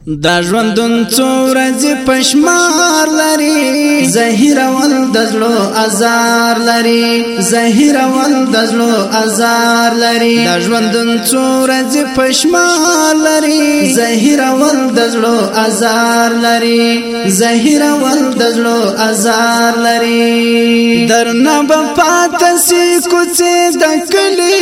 دا ژوندون څو ورځې پشمار لري زهیر ول دزلو ازار لري زهیر ول دزلو ازار لري دا ژوندون څو ورځې پشمار لري زهیر ول دزلو ازار لري زهیر ول دزلو ازار لري درنه بپاتسی کوڅه د کلی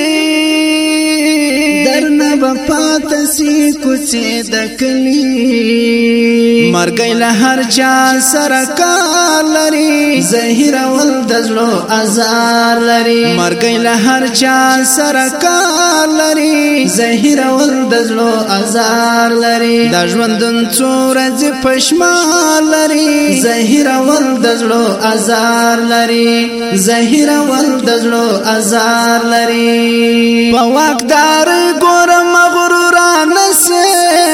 درنه بپاتسی کوڅه د کلی مرګی له هر چا سره کار لري زهیر ول دزلو ازار لري مرګی له هر چا سره کار لري زهیر ول دزلو ازار لري دا ژوندون څو ورځې پشمار لري زهیر ول دزلو ازار لري زهیر ول دزلو ازار لري په واکدار ګور مغروران سه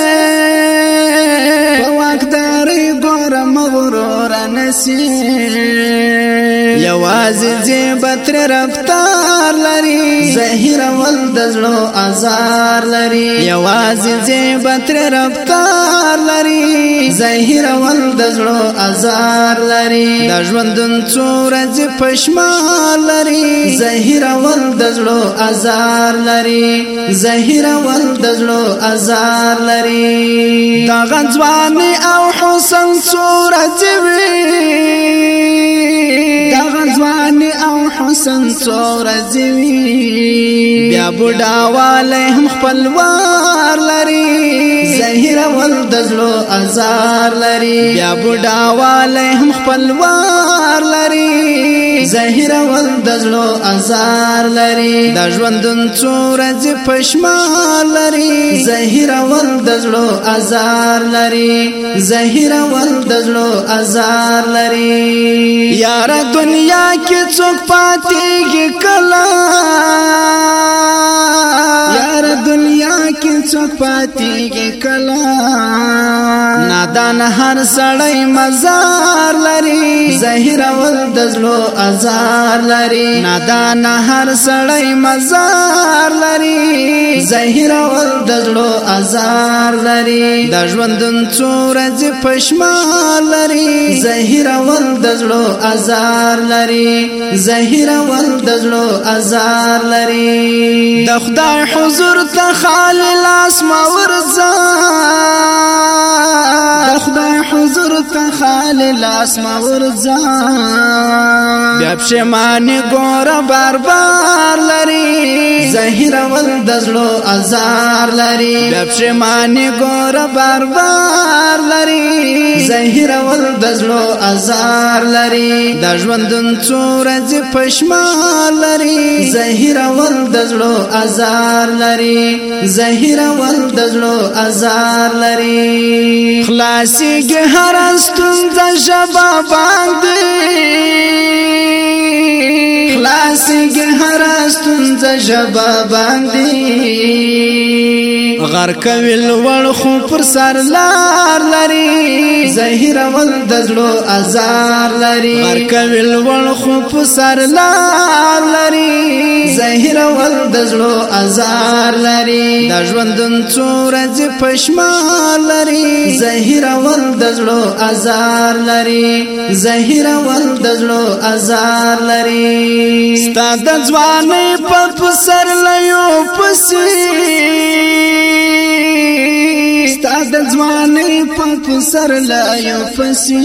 په واکدار ګور مغروران سه یوازې زیبتر رفتار لري زهیر ول دزلو ازار لري یوازې زیبتر رفتار لري زهیر ول دزلو ازار لري دا ژوندون څو ورځې پشمار لري زهیر ول دزلو ازار لري زهیر ول دزلو ازار لري دا غنځواني او حسن څو ورځې دا غنځواني او حسن څو ورځې بیا بوډا والے هم خپلوار لري زهیر ول دزلو ازار لري بیا بوډا والے هم خپلوار لري زهیر ول دزلو ازار لري دا ژوندون څو ورځې پشمار لري زهیر ول دزلو ازار لري زهیر ول دزلو ازار لري یار دنیا کې څوک پاتېږي کلا یار دنیا کې څوک پاتېږي کلا نادان هر سړی مزار لري زهیر ول دزلو ازار لري نادان هر سړی مزار لري زهیر ول دزلو ازار لري دا ژوندون څو ورځې پشمار لري زهیر ول دزلو ازار لري زهیر ول دزلو ازار لري د خدای حضور ته خالی لاس ما ورځه د خدای حضور ته خالی لاس ما ورځه بیا پښیماني ګوره بار بار لري زهیر ول دزلو ازار لري بیا پښیماني ګوره بار بار لري زهیر ول دزلو ازار لري دا ژوندون څو ورځې پشمار لري زهیر ول دزلو ازار لري زهیر ول دزلو ازار لري خلاصيږي هر ستونزه ژبه باندې خلاصيږي هر ستونزه ژبه باندې غر کوي لوړ خو پر سر لار لري زهیر ول دزلو ازار لري غر کوي لوړ خو پر سر لار لري زهیر ول دزلو ازار لري دا ژوندون څو ورځې پشمار لري زهیر ول دزلو ازار لري زهیر ول دزلو ازار لري ستا د ځوانۍ په سر لیو پسې ستا د ځوانۍ په سر لیو پسې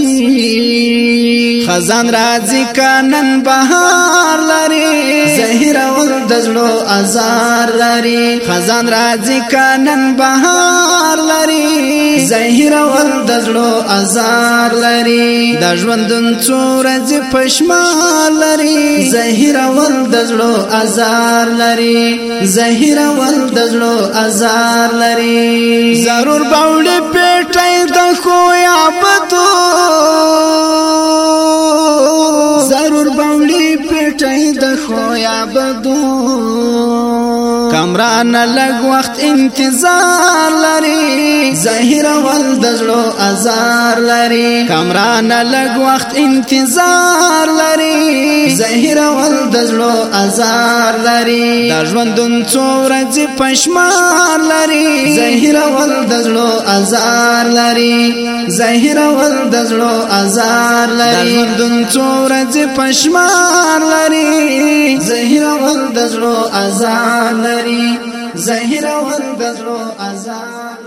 خزان راځي کانن بهار لري زهیر ول دزلو ازار لري خزان راځي کانن بهار لري زهیر ول دزلو ازار لري دا ژوندون څو ورځې پشمار لري زهیر ول دزلو ازار لري زهیر ول دزلو ازار لري ضرور باوړې پیټای د خو یا بدو ضرور باوړې پیټای د خو یا بدو کمرا کامران لګ وخت انتظار لري ظاهر ول دزلو ازار لري کامران لګ وخت انتظار لري ظاهر ول دزلو ازار لري د ژوندون څورځ پښمار لري ظاهر ول دزلو ازار لري ظاهر ول دزلو ازار لري د ژوندون څورځ پښمار لري ظاهر ول دزلو ازار لري ظاهر ول دزلو ازار